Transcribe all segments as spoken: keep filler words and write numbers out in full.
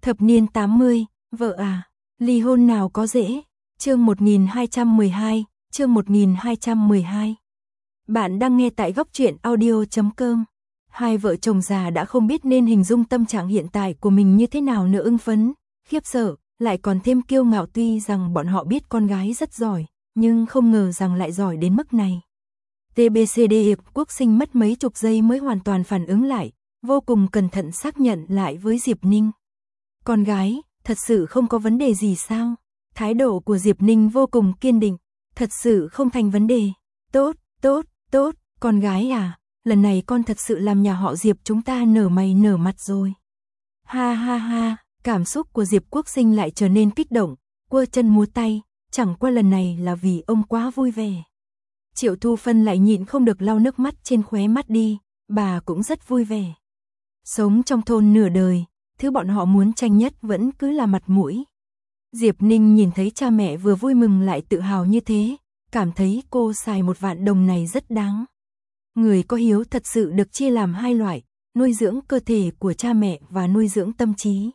Thập niên tám mươi, vợ à, ly hôn nào có dễ. Chương một nghìn hai trăm mười hai, chương một nghìn hai trăm mười hai. Bạn đang nghe tại góc truyện audio chấm com. Hai vợ chồng già đã không biết nên hình dung tâm trạng hiện tại của mình như thế nào nữa, ưng phấn, khiếp sợ, lại còn thêm kiêu ngạo. Tuy rằng bọn họ biết con gái rất giỏi, nhưng không ngờ rằng lại giỏi đến mức này. tê bê xê đê Hiệp Quốc Sinh mất mấy chục giây mới hoàn toàn phản ứng lại, vô cùng cẩn thận xác nhận lại với Diệp Ninh. Con gái, thật sự không có vấn đề gì sao? Thái độ của Diệp Ninh vô cùng kiên định, thật sự không thành vấn đề. Tốt, tốt, tốt, con gái à, lần này con thật sự làm nhà họ Diệp chúng ta nở mày nở mặt rồi. Ha ha ha, cảm xúc của Diệp Quốc Sinh lại trở nên kích động, quơ chân múa tay, chẳng qua lần này là vì ông quá vui vẻ. Triệu Thu Phân lại nhịn không được lau nước mắt trên khóe mắt đi, bà cũng rất vui vẻ. Sống trong thôn nửa đời, thứ bọn họ muốn tranh nhất vẫn cứ là mặt mũi. Diệp Ninh nhìn thấy cha mẹ vừa vui mừng lại tự hào như thế, cảm thấy cô xài một vạn đồng này rất đáng. Người có hiếu thật sự được chia làm hai loại, nuôi dưỡng cơ thể của cha mẹ và nuôi dưỡng tâm trí.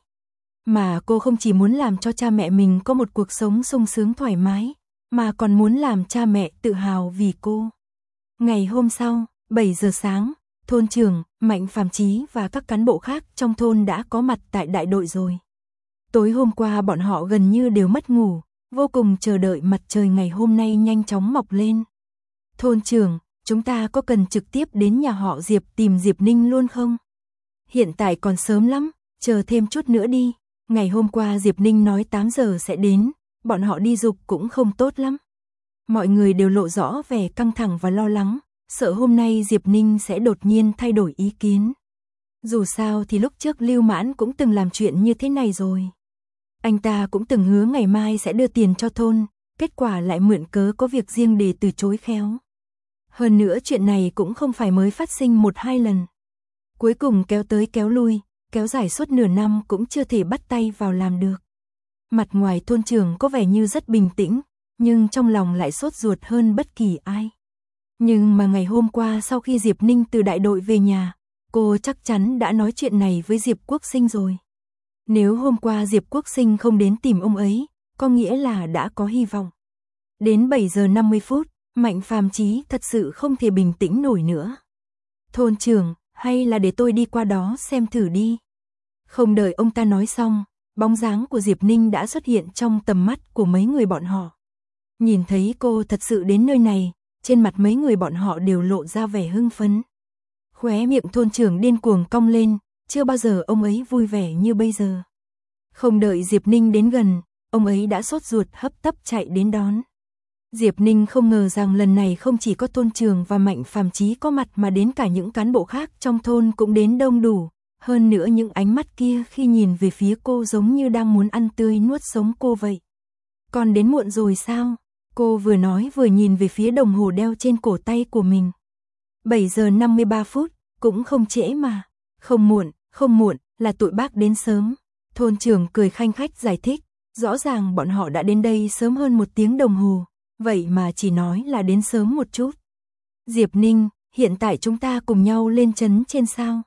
Mà cô không chỉ muốn làm cho cha mẹ mình có một cuộc sống sung sướng thoải mái, mà còn muốn làm cha mẹ tự hào vì cô. Ngày hôm sau, bảy giờ sáng, thôn trưởng, Mạnh Phàm Chí và các cán bộ khác trong thôn đã có mặt tại đại đội rồi. Tối hôm qua bọn họ gần như đều mất ngủ, vô cùng chờ đợi mặt trời ngày hôm nay nhanh chóng mọc lên. Thôn trưởng, chúng ta có cần trực tiếp đến nhà họ Diệp tìm Diệp Ninh luôn không? Hiện tại còn sớm lắm, chờ thêm chút nữa đi. Ngày hôm qua Diệp Ninh nói tám giờ sẽ đến, bọn họ đi dục cũng không tốt lắm. Mọi người đều lộ rõ vẻ căng thẳng và lo lắng, sợ hôm nay Diệp Ninh sẽ đột nhiên thay đổi ý kiến. Dù sao thì lúc trước Lưu Mãn cũng từng làm chuyện như thế này rồi. Anh ta cũng từng hứa ngày mai sẽ đưa tiền cho thôn, kết quả lại mượn cớ có việc riêng để từ chối khéo. Hơn nữa chuyện này cũng không phải mới phát sinh một hai lần. Cuối cùng kéo tới kéo lui, kéo dài suốt nửa năm cũng chưa thể bắt tay vào làm được. Mặt ngoài thôn trưởng có vẻ như rất bình tĩnh, nhưng trong lòng lại sốt ruột hơn bất kỳ ai. Nhưng mà ngày hôm qua sau khi Diệp Ninh từ đại đội về nhà, cô chắc chắn đã nói chuyện này với Diệp Quốc Sinh rồi. Nếu hôm qua Diệp Quốc Sinh không đến tìm ông ấy, có nghĩa là đã có hy vọng. Đến bảy giờ năm mươi phút, Mạnh Phàm Chí thật sự không thể bình tĩnh nổi nữa. Thôn trưởng, hay là để tôi đi qua đó xem thử đi. Không đợi ông ta nói xong, bóng dáng của Diệp Ninh đã xuất hiện trong tầm mắt của mấy người bọn họ. Nhìn thấy cô thật sự đến nơi này, trên mặt mấy người bọn họ đều lộ ra vẻ hưng phấn. Khóe miệng thôn trưởng điên cuồng cong lên, chưa bao giờ ông ấy vui vẻ như bây giờ. Không đợi Diệp Ninh đến gần, ông ấy đã sốt ruột hấp tấp chạy đến đón. Diệp Ninh không ngờ rằng lần này không chỉ có thôn trưởng và Mạnh Phàm Chí có mặt mà đến cả những cán bộ khác trong thôn cũng đến đông đủ. Hơn nữa những ánh mắt kia khi nhìn về phía cô giống như đang muốn ăn tươi nuốt sống cô vậy. Còn đến muộn rồi sao? Cô vừa nói vừa nhìn về phía đồng hồ đeo trên cổ tay của mình. bảy giờ năm mươi ba phút, cũng không trễ mà. Không muộn, không muộn, là tụi bác đến sớm. Thôn trưởng cười khanh khách giải thích, rõ ràng bọn họ đã đến đây sớm hơn một tiếng đồng hồ, vậy mà chỉ nói là đến sớm một chút. Diệp Ninh, hiện tại chúng ta cùng nhau lên trấn trên sao?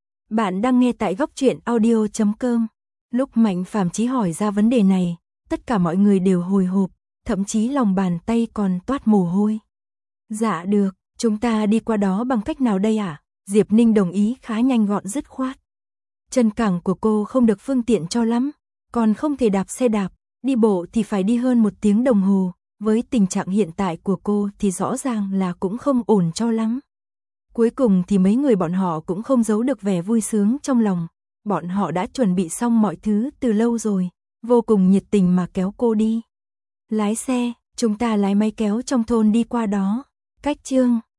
Bạn đang nghe tại góc truyện audio chấm com. Lúc Mạnh Phàm Chí hỏi ra vấn đề này, tất cả mọi người đều hồi hộp, thậm chí lòng bàn tay còn toát mồ hôi. Dạ được, chúng ta đi qua đó bằng cách nào đây ạ? À? Diệp Ninh đồng ý khá nhanh gọn dứt khoát. Chân cẳng của cô không được phương tiện cho lắm, còn không thể đạp xe đạp, đi bộ thì phải đi hơn một tiếng đồng hồ, với tình trạng hiện tại của cô thì rõ ràng là cũng không ổn cho lắm. Cuối cùng thì mấy người bọn họ cũng không giấu được vẻ vui sướng trong lòng, bọn họ đã chuẩn bị xong mọi thứ từ lâu rồi, vô cùng nhiệt tình mà kéo cô đi. Lái xe, chúng ta lái máy kéo trong thôn đi qua đó. Cách chương